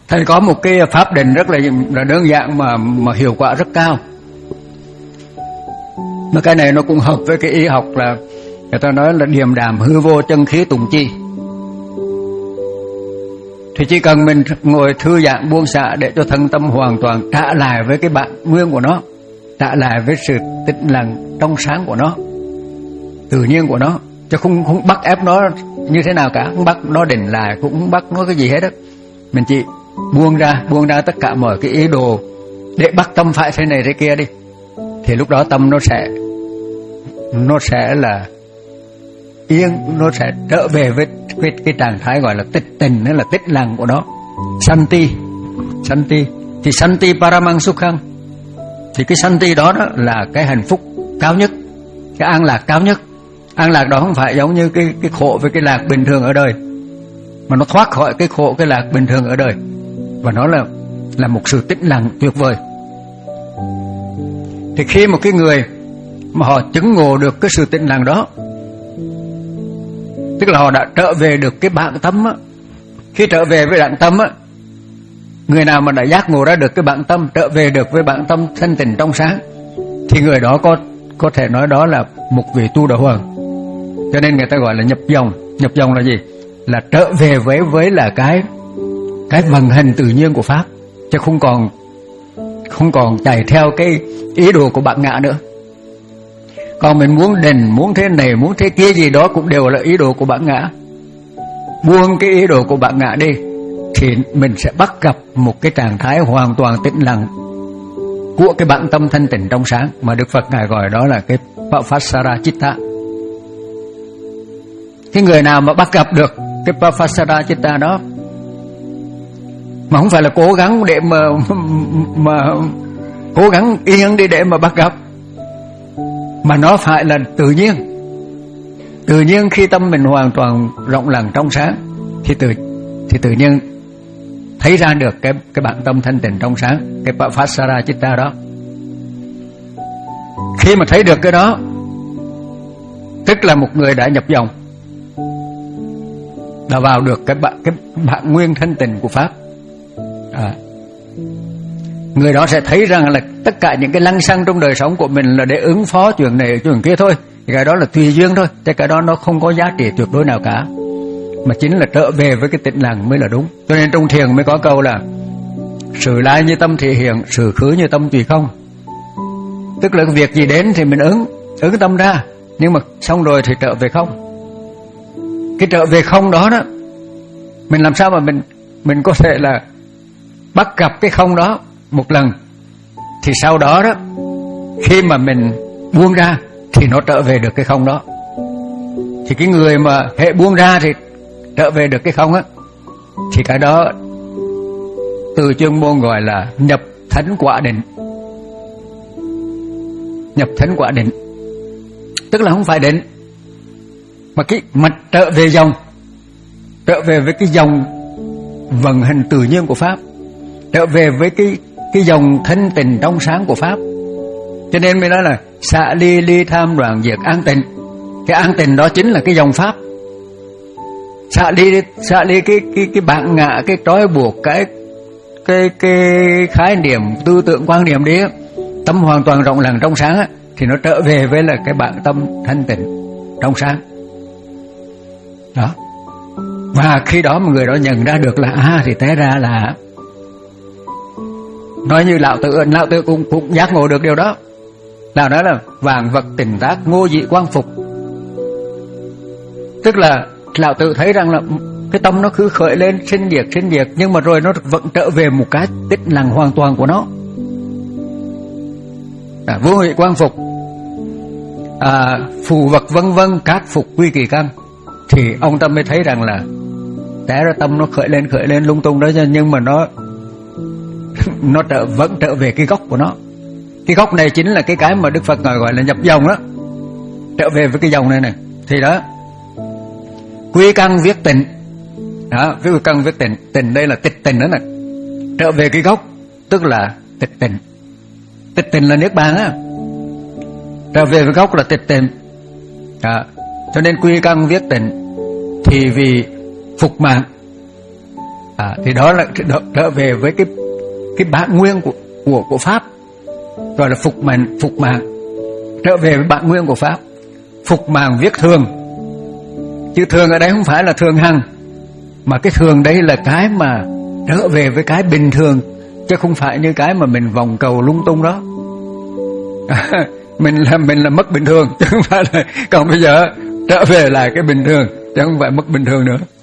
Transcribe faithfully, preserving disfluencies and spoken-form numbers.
Thầy có một cái pháp định rất là, là đơn giản mà mà hiệu quả rất cao. Mà cái này nó cũng hợp với cái y học là người ta nói là điềm đạm hư vô chân khí tùng chi. Thì chỉ cần mình ngồi thư giãn buông xả để cho thân tâm hoàn toàn trả lại với cái bản nguyên của nó, trả lại với sự tĩnh lặng trong sáng của nó, tự nhiên của nó, chứ không không bắt ép nó như thế nào cả, không bắt nó định lại, cũng không bắt nó cái gì hết á. Mình chỉ buông ra, buông ra tất cả mọi cái ý đồ để bắt tâm phải thế này thế kia đi, thì lúc đó tâm nó sẽ nó sẽ là yên, nó sẽ trở về với cái, cái trạng thái gọi là tịch tình, đó là tĩnh lặng của nó. Santi, santi thì santi paramang sukhang, thì cái santi đó, đó là cái hạnh phúc cao nhất, cái an lạc cao nhất. An lạc đó không phải giống như cái cái khổ với cái lạc bình thường ở đời, mà nó thoát khỏi cái khổ cái lạc bình thường ở đời, và nó là là một sự tĩnh lặng tuyệt vời. Thì khi một cái người mà họ chứng ngộ được cái sự tĩnh lặng đó, tức là họ đã trở về được cái bản tâm á. Khi trở về với bản tâm á, người nào mà đã giác ngộ ra được cái bản tâm, trở về được với bản tâm thanh tịnh trong sáng, thì người đó có có thể nói đó là một vị tu đạo hoàng. Cho nên người ta gọi là nhập dòng. Nhập dòng là gì? Là trở về với với là cái cái vận hành tự nhiên của pháp, chứ không còn không còn chạy theo cái ý đồ của bản ngã nữa. Còn mình muốn định, muốn thế này, muốn thế kia gì đó cũng đều là ý đồ của bản ngã. Buông cái ý đồ của bản ngã đi, thì mình sẽ bắt gặp một cái trạng thái hoàn toàn tĩnh lặng của cái bản tâm thanh tịnh trong sáng, mà Đức Phật Ngài gọi đó là cái Pavassara Chitta. Cái người nào mà bắt gặp được cái Pavassara Chitta đó, mà không phải là cố gắng để mà mà cố gắng yên đi để mà bắt gặp, mà nó phải là tự nhiên. Tự nhiên khi tâm mình hoàn toàn rộng lặng trong sáng, thì tự thì tự nhiên thấy ra được cái cái bản tâm thanh tịnh trong sáng, cái Pavassara Chitta đó. Khi mà thấy được cái đó, tức là một người đã nhập dòng, đã vào được cái bản cái bản nguyên thanh tịnh của pháp. À, người đó sẽ thấy rằng là tất cả những cái lăng xăng trong đời sống của mình là để ứng phó chuyện này chuyện kia thôi, cái đó là tùy duyên thôi, cái cái đó nó không có giá trị tuyệt đối nào cả, mà chính là trở về với cái tĩnh lặng mới là đúng. Cho nên trong thiền mới có câu là sự lai như tâm thể hiện, sự khứ như tâm tùy không. Tức là cái việc gì đến thì mình ứng ứng tâm ra, nhưng mà xong rồi thì trở về không. Cái trở về không đó đó, mình làm sao mà mình mình có thể là bắt gặp cái không đó một lần, thì sau đó đó, khi mà mình buông ra thì nó trở về được cái không đó. Thì cái người mà hệ buông ra thì trở về được cái không á, thì cái đó từ chuyên môn gọi là nhập thánh quả định. Nhập thánh quả định tức là không phải định, mà cái mặt trở về dòng, trở về với cái dòng vận hành tự nhiên của pháp, trở về với cái cái dòng thanh tịnh trong sáng của pháp. Cho nên mới nói là xả ly ly tham đoạn diệt an tịnh. Cái an tịnh đó chính là cái dòng pháp. Xả ly xả ly cái cái cái bản ngã, cái trói buộc, cái cái cái khái niệm, tư tưởng, quan niệm đi, tâm hoàn toàn rộng lặng trong sáng á, thì nó trở về với là cái bản tâm thanh tịnh trong sáng đó. Và khi đó mà người đó nhận ra được là à, thì té ra là nói như lão tự lão tự cũng cũng giác ngộ được điều đó. Lão nói là vạn vật tỉnh tác, ngô dị quang phục. Tức là lão tự thấy rằng là cái tâm nó cứ khởi lên sinh diệt sinh diệt, nhưng mà rồi nó vẫn trở về một cái tĩnh lặng hoàn toàn của nó. À, vô hủy quang phục, à, phù vật vân vân các phục quy kỳ căn. Thì ông tâm mới thấy rằng là té ra tâm nó khởi lên khởi lên lung tung đó, nhưng mà nó nó trở vẫn trở về cái gốc của nó. Cái gốc này chính là cái cái mà Đức Phật gọi là nhập dòng đó, trở về với cái dòng này này. Thì đó, quy căn viết tịnh đó, quy căn viết tịnh, tịnh đây là tịch tịnh đó này, trở về cái gốc tức là tịch tịnh. Tịch tịnh là niết bàn á, trở về với gốc là tịch tịnh đó. Cho nên quy căn viết tịnh thì vì phục mạng, À, thì đó là trở về với cái cái bản nguyên của của của pháp, gọi là phục mạng phục mạng, trở về với bản nguyên của pháp. Phục mạng viết thường, chứ thường ở đây không phải là thường hằng, mà cái thường đấy là cái mà trở về với cái bình thường, chứ không phải như cái mà mình vòng cầu lung tung đó. mình là mình là mất bình thường, chứ không phải là, còn bây giờ trở về lại cái bình thường, chứ không phải mất bình thường nữa.